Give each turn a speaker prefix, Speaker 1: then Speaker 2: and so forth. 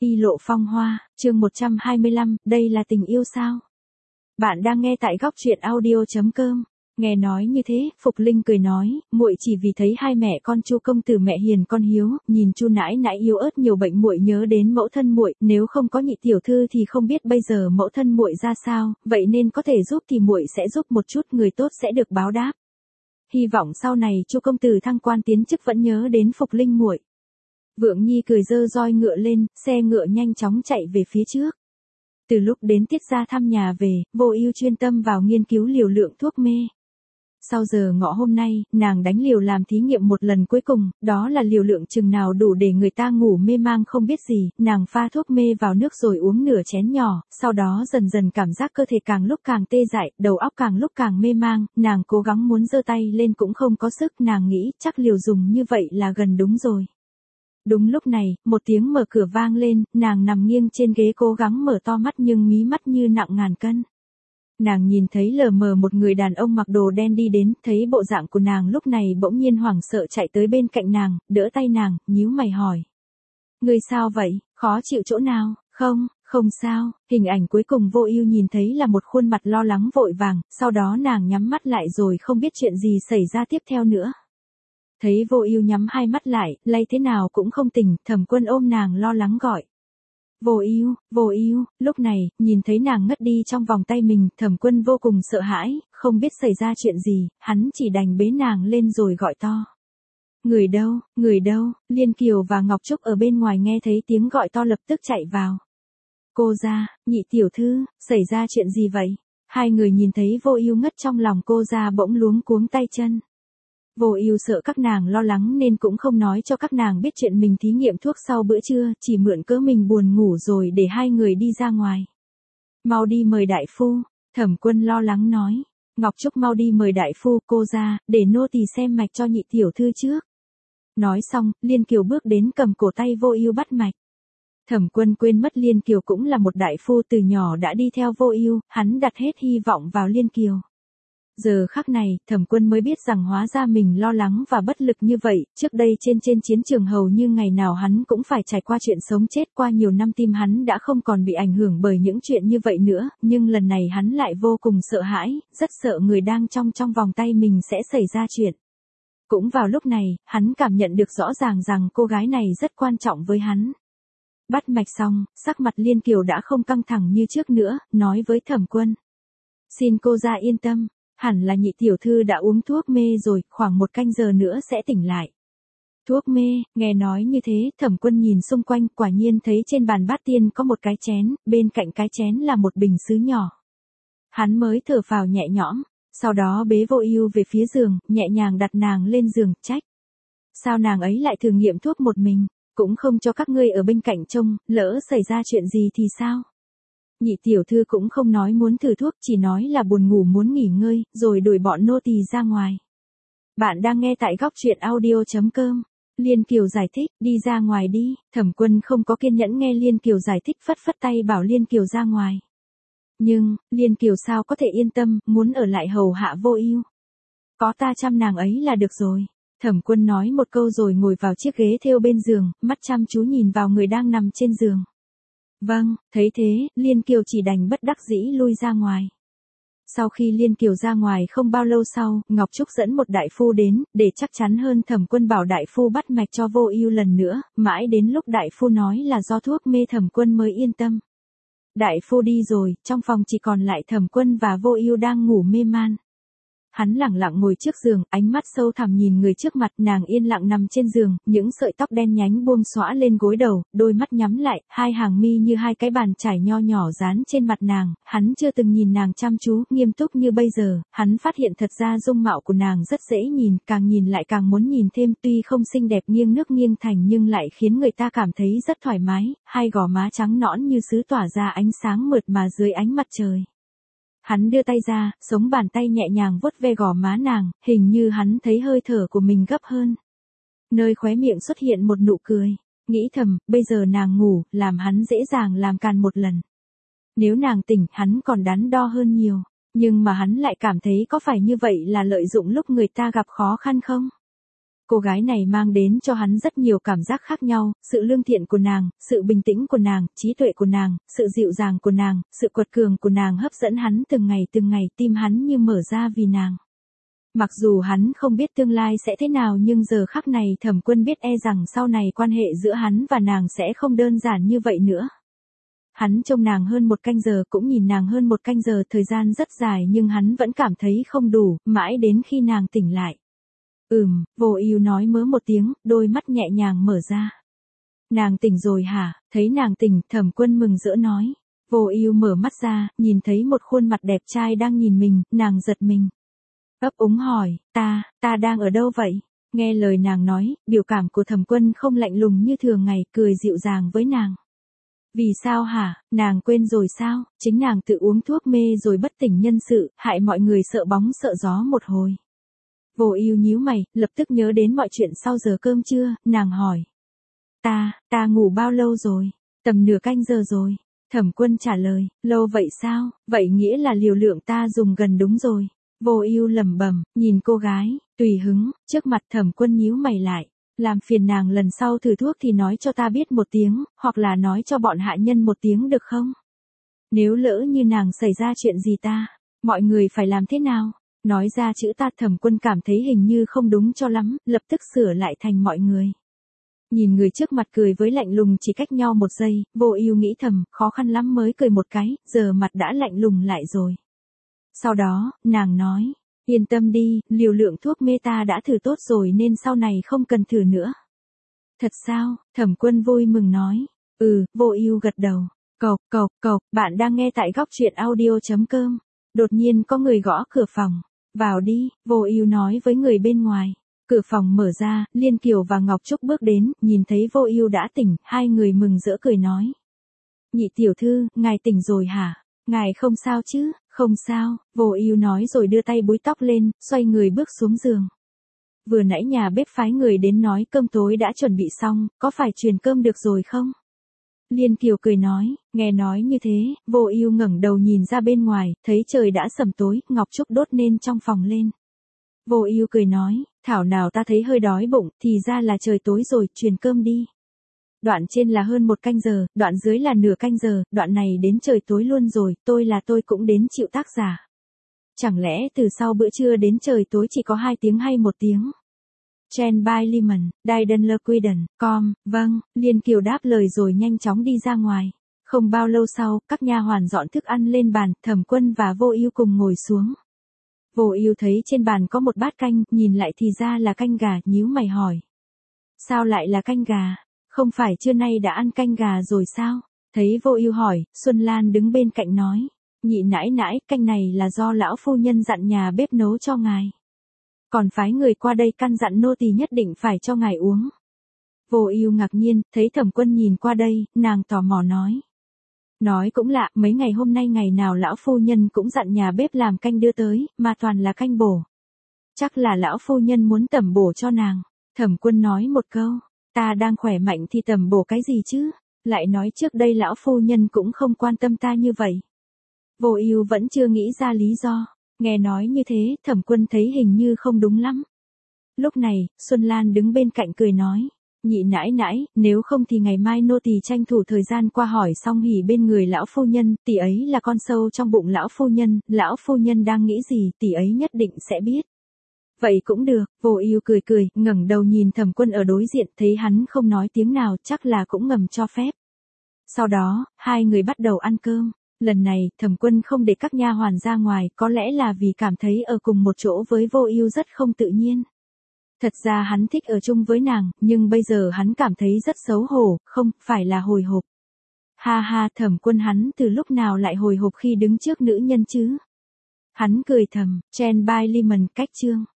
Speaker 1: Y lộ phong hoa, chương 125, đây là tình yêu sao? Bạn đang nghe tại góc truyện audio.com. Nghe nói như thế, Phục Linh cười nói, muội chỉ vì thấy hai mẹ con Chu công tử mẹ hiền con hiếu, nhìn Chu nãi nãi yếu ớt nhiều bệnh muội nhớ đến mẫu thân muội, nếu không có nhị tiểu thư thì không biết bây giờ mẫu thân muội ra sao, vậy nên có thể giúp thì muội sẽ giúp một chút, người tốt sẽ được báo đáp. Hy vọng sau này Chu công tử thăng quan tiến chức vẫn nhớ đến Phục Linh muội. Vượng Nhi cười giơ roi ngựa lên, xe ngựa nhanh chóng chạy về phía trước. Từ lúc đến Tiết gia thăm nhà về, Vô Ưu chuyên tâm vào nghiên cứu liều lượng thuốc mê. Sau giờ ngọ hôm nay, nàng đánh liều làm thí nghiệm một lần cuối cùng, đó là liều lượng chừng nào đủ để người ta ngủ mê mang không biết gì, nàng pha thuốc mê vào nước rồi uống nửa chén nhỏ, sau đó dần dần cảm giác cơ thể càng lúc càng tê dại, đầu óc càng lúc càng mê mang, nàng cố gắng muốn giơ tay lên cũng không có sức, nàng nghĩ chắc liều dùng như vậy là gần đúng rồi. Đúng lúc này, một tiếng mở cửa vang lên, nàng nằm nghiêng trên ghế cố gắng mở to mắt nhưng mí mắt như nặng ngàn cân. Nàng nhìn thấy lờ mờ một người đàn ông mặc đồ đen đi đến, thấy bộ dạng của nàng lúc này bỗng nhiên hoảng sợ chạy tới bên cạnh nàng, đỡ tay nàng, nhíu mày hỏi. Ngươi sao vậy, khó chịu chỗ nào? Không sao, hình ảnh cuối cùng Vô Ưu nhìn thấy là một khuôn mặt lo lắng vội vàng, sau đó nàng nhắm mắt lại rồi không biết chuyện gì xảy ra tiếp theo nữa. Thấy Vô Ưu nhắm hai mắt lại, lay thế nào cũng không tỉnh, Thẩm Quân ôm nàng lo lắng gọi. Vô Ưu, lúc này, nhìn thấy nàng ngất đi trong vòng tay mình, Thẩm Quân vô cùng sợ hãi, không biết xảy ra chuyện gì, hắn chỉ đành bế nàng lên rồi gọi to. Người đâu, Liên Kiều và Ngọc Trúc ở bên ngoài nghe thấy tiếng gọi to lập tức chạy vào. Cô gia, nhị tiểu thư, xảy ra chuyện gì vậy? Hai người nhìn thấy Vô Ưu ngất trong lòng cô gia bỗng luống cuống tay chân. Vô Ưu sợ các nàng lo lắng nên cũng không nói cho các nàng biết chuyện mình thí nghiệm thuốc sau bữa trưa, chỉ mượn cớ mình buồn ngủ rồi để hai người đi ra ngoài. Mau đi mời đại phu, Thẩm Quân lo lắng nói. Ngọc Trúc mau đi mời đại phu, cô ra, để nô tỳ xem mạch cho nhị tiểu thư trước. Nói xong, Liên Kiều bước đến cầm cổ tay Vô Ưu bắt mạch. Thẩm Quân quên mất Liên Kiều cũng là một đại phu từ nhỏ đã đi theo Vô Ưu, hắn đặt hết hy vọng vào Liên Kiều. Giờ khắc này, Thẩm Quân mới biết rằng hóa ra mình lo lắng và bất lực như vậy, trước đây trên chiến trường hầu như ngày nào hắn cũng phải trải qua chuyện sống chết, qua nhiều năm tim hắn đã không còn bị ảnh hưởng bởi những chuyện như vậy nữa, nhưng lần này hắn lại vô cùng sợ hãi, rất sợ người đang trong vòng tay mình sẽ xảy ra chuyện. Cũng vào lúc này, hắn cảm nhận được rõ ràng rằng cô gái này rất quan trọng với hắn. Bắt mạch xong, sắc mặt Liên Kiều đã không căng thẳng như trước nữa, nói với Thẩm Quân. Xin cô ra yên tâm. Hẳn là nhị tiểu thư đã uống thuốc mê rồi, khoảng 1 canh giờ nữa sẽ tỉnh lại. Thuốc mê, nghe nói như thế, Thẩm Quân nhìn xung quanh, quả nhiên thấy trên bàn bát tiên có một cái chén, bên cạnh cái chén là một bình sứ nhỏ. Hắn mới thở phào nhẹ nhõm, sau đó bế Vô Ưu về phía giường, nhẹ nhàng đặt nàng lên giường, trách. Sao nàng ấy lại thử nghiệm thuốc một mình, cũng không cho các ngươi ở bên cạnh trông, lỡ xảy ra chuyện gì thì sao? Nhị tiểu thư cũng không nói muốn thử thuốc, chỉ nói là buồn ngủ muốn nghỉ ngơi, rồi đuổi bọn nô tỳ ra ngoài. Bạn đang nghe tại góc truyện audio.com. Liên Kiều giải thích, đi ra ngoài đi, Thẩm Quân không có kiên nhẫn nghe Liên Kiều giải thích, phất phất tay bảo Liên Kiều ra ngoài. Nhưng, Liên Kiều sao có thể yên tâm, muốn ở lại hầu hạ Vô Ưu. Có ta chăm nàng ấy là được rồi. Thẩm Quân nói một câu rồi ngồi vào chiếc ghế thêu bên giường, mắt chăm chú nhìn vào người đang nằm trên giường. Vâng, thấy thế, Liên Kiều chỉ đành bất đắc dĩ lui ra ngoài. Sau khi Liên Kiều ra ngoài không bao lâu sau, Ngọc Trúc dẫn một đại phu đến, để chắc chắn hơn Thẩm Quân bảo đại phu bắt mạch cho Vô Ưu lần nữa, mãi đến lúc đại phu nói là do thuốc mê Thẩm Quân mới yên tâm. Đại phu đi rồi, trong phòng chỉ còn lại Thẩm Quân và Vô Ưu đang ngủ mê man. Hắn lẳng lặng ngồi trước giường, ánh mắt sâu thẳm nhìn người trước mặt, nàng yên lặng nằm trên giường, những sợi tóc đen nhánh buông xõa lên gối đầu, đôi mắt nhắm lại, hai hàng mi như hai cái bàn chải nho nhỏ dán trên mặt nàng, hắn chưa từng nhìn nàng chăm chú, nghiêm túc như bây giờ, hắn phát hiện thật ra dung mạo của nàng rất dễ nhìn, càng nhìn lại càng muốn nhìn thêm, tuy không xinh đẹp nghiêng nước nghiêng thành nhưng lại khiến người ta cảm thấy rất thoải mái, hai gò má trắng nõn như sứ tỏa ra ánh sáng mượt mà dưới ánh mặt trời. Hắn đưa tay ra, sống bàn tay nhẹ nhàng vuốt ve gò má nàng, hình như hắn thấy hơi thở của mình gấp hơn. Nơi khóe miệng xuất hiện một nụ cười, nghĩ thầm, bây giờ nàng ngủ, làm hắn dễ dàng làm càn một lần. Nếu nàng tỉnh, hắn còn đắn đo hơn nhiều, nhưng mà hắn lại cảm thấy có phải như vậy là lợi dụng lúc người ta gặp khó khăn không? Cô gái này mang đến cho hắn rất nhiều cảm giác khác nhau, sự lương thiện của nàng, sự bình tĩnh của nàng, trí tuệ của nàng, sự dịu dàng của nàng, sự quật cường của nàng hấp dẫn hắn từng ngày, tim hắn như mở ra vì nàng. Mặc dù hắn không biết tương lai sẽ thế nào nhưng giờ khắc này Thẩm Quân biết rằng sau này quan hệ giữa hắn và nàng sẽ không đơn giản như vậy nữa. Hắn trông nàng hơn 1 canh giờ cũng nhìn nàng hơn 1 canh giờ, thời gian rất dài nhưng hắn vẫn cảm thấy không đủ, mãi đến khi nàng tỉnh lại. Vô ưu nói mớ một tiếng, đôi mắt nhẹ nhàng mở ra. Nàng tỉnh rồi hả? Thấy nàng tỉnh, Thẩm Quân mừng rỡ nói. Vô ưu mở mắt ra, nhìn thấy một khuôn mặt đẹp trai đang nhìn mình, nàng giật mình. Ấp úng hỏi, ta đang ở đâu vậy? Nghe lời nàng nói, biểu cảm của Thẩm Quân không lạnh lùng như thường ngày, cười dịu dàng với nàng. Vì sao hả? Nàng quên rồi sao? Chính nàng tự uống thuốc mê rồi bất tỉnh nhân sự, hại mọi người sợ bóng sợ gió một hồi. Vô ưu nhíu mày, lập tức nhớ đến mọi chuyện sau giờ cơm trưa, nàng hỏi. Ta ngủ bao lâu rồi? Tầm nửa canh giờ rồi. Thẩm Quân trả lời, lâu vậy sao? Vậy nghĩa là liều lượng ta dùng gần đúng rồi. Vô ưu lẩm bẩm, nhìn cô gái, tùy hứng, trước mặt Thẩm Quân nhíu mày lại. Làm phiền nàng lần sau thử thuốc thì nói cho ta biết một tiếng, hoặc là nói cho bọn hạ nhân một tiếng được không? Nếu lỡ như nàng xảy ra chuyện gì mọi người phải làm thế nào? Nói ra chữ ta, Thẩm Quân cảm thấy hình như không đúng cho lắm, lập tức sửa lại thành mọi người. Nhìn người trước mặt cười với lạnh lùng chỉ cách nhau 1 giây, Vô ưu nghĩ thầm, khó khăn lắm mới cười một cái, giờ mặt đã lạnh lùng lại rồi. Sau đó, nàng nói, yên tâm đi, liều lượng thuốc mê ta đã thử tốt rồi nên sau này không cần thử nữa. Thật sao? Thẩm Quân vui mừng nói. Vô ưu gật đầu. Cộc, bạn đang nghe tại góc truyện audio.com. Đột nhiên có người gõ cửa phòng. Vào đi, Vô ưu nói với người bên ngoài. Cửa phòng mở ra, Liên Kiều và Ngọc Trúc bước đến, nhìn thấy Vô ưu đã tỉnh, hai người mừng rỡ cười nói. Nhị tiểu thư, ngài tỉnh rồi hả? Ngài không sao chứ? Không sao, Vô ưu nói rồi đưa tay búi tóc lên, xoay người bước xuống giường. Vừa nãy nhà bếp phái người đến nói cơm tối đã chuẩn bị xong, có phải truyền cơm được rồi không? Liên Kiều cười nói, nghe nói như thế, Vô ưu ngẩng đầu nhìn ra bên ngoài, thấy trời đã sẩm tối, Ngọc Trúc đốt nên trong phòng lên. Vô ưu cười nói, thảo nào ta thấy hơi đói bụng, thì ra là trời tối rồi, truyền cơm đi. Đoạn trên là hơn 1 canh giờ, đoạn dưới là nửa canh giờ, đoạn này đến trời tối luôn rồi, tôi cũng đến chịu tác giả. Chẳng lẽ từ sau bữa trưa đến trời tối chỉ có 2 tiếng hay 1 tiếng? Chen by Lemon, Didan Queden, vâng, Liên Kiều đáp lời rồi nhanh chóng đi ra ngoài. Không bao lâu sau, các nha hoàn dọn thức ăn lên bàn, Thẩm Quân và Vô ưu cùng ngồi xuống. Vô ưu thấy trên bàn có một bát canh, nhìn lại thì ra là canh gà, nhíu mày hỏi. Sao lại là canh gà? Không phải trưa nay đã ăn canh gà rồi sao? Thấy Vô ưu hỏi, Xuân Lan đứng bên cạnh nói. Nhị nãi nãi, canh này là do lão phu nhân dặn nhà bếp nấu cho ngài. Còn phái người qua đây căn dặn nô tỳ nhất định phải cho ngài uống. Vô ưu ngạc nhiên, thấy Thẩm Quân nhìn qua đây, nàng tò mò nói. Nói cũng lạ, mấy ngày hôm nay ngày nào lão phu nhân cũng dặn nhà bếp làm canh đưa tới, mà toàn là canh bổ. Chắc là lão phu nhân muốn tẩm bổ cho nàng. Thẩm Quân nói một câu, ta đang khỏe mạnh thì tẩm bổ cái gì chứ? Lại nói trước đây lão phu nhân cũng không quan tâm ta như vậy. Vô ưu vẫn chưa nghĩ ra lý do. Nghe nói như thế, Thẩm Quân thấy hình như không đúng lắm. Lúc này, Xuân Lan đứng bên cạnh cười nói. Nhị nãi nãi, nếu không thì ngày mai nô tỳ tranh thủ thời gian qua hỏi xong hỉ bên người lão phu nhân, tỷ ấy là con sâu trong bụng lão phu nhân đang nghĩ gì tỷ ấy nhất định sẽ biết. Vậy cũng được, Vô ưu cười, ngẩng đầu nhìn Thẩm Quân ở đối diện, thấy hắn không nói tiếng nào, chắc là cũng ngầm cho phép. Sau đó, hai người bắt đầu ăn cơm. Lần này, Thẩm Quân không để các nha hoàn ra ngoài, có lẽ là vì cảm thấy ở cùng một chỗ với Vô ưu rất không tự nhiên. Thật ra hắn thích ở chung với nàng, nhưng bây giờ hắn cảm thấy rất xấu hổ, không phải là hồi hộp. Ha, Thẩm Quân hắn từ lúc nào lại hồi hộp khi đứng trước nữ nhân chứ? Hắn cười thầm, Chen by Lemon cách chương.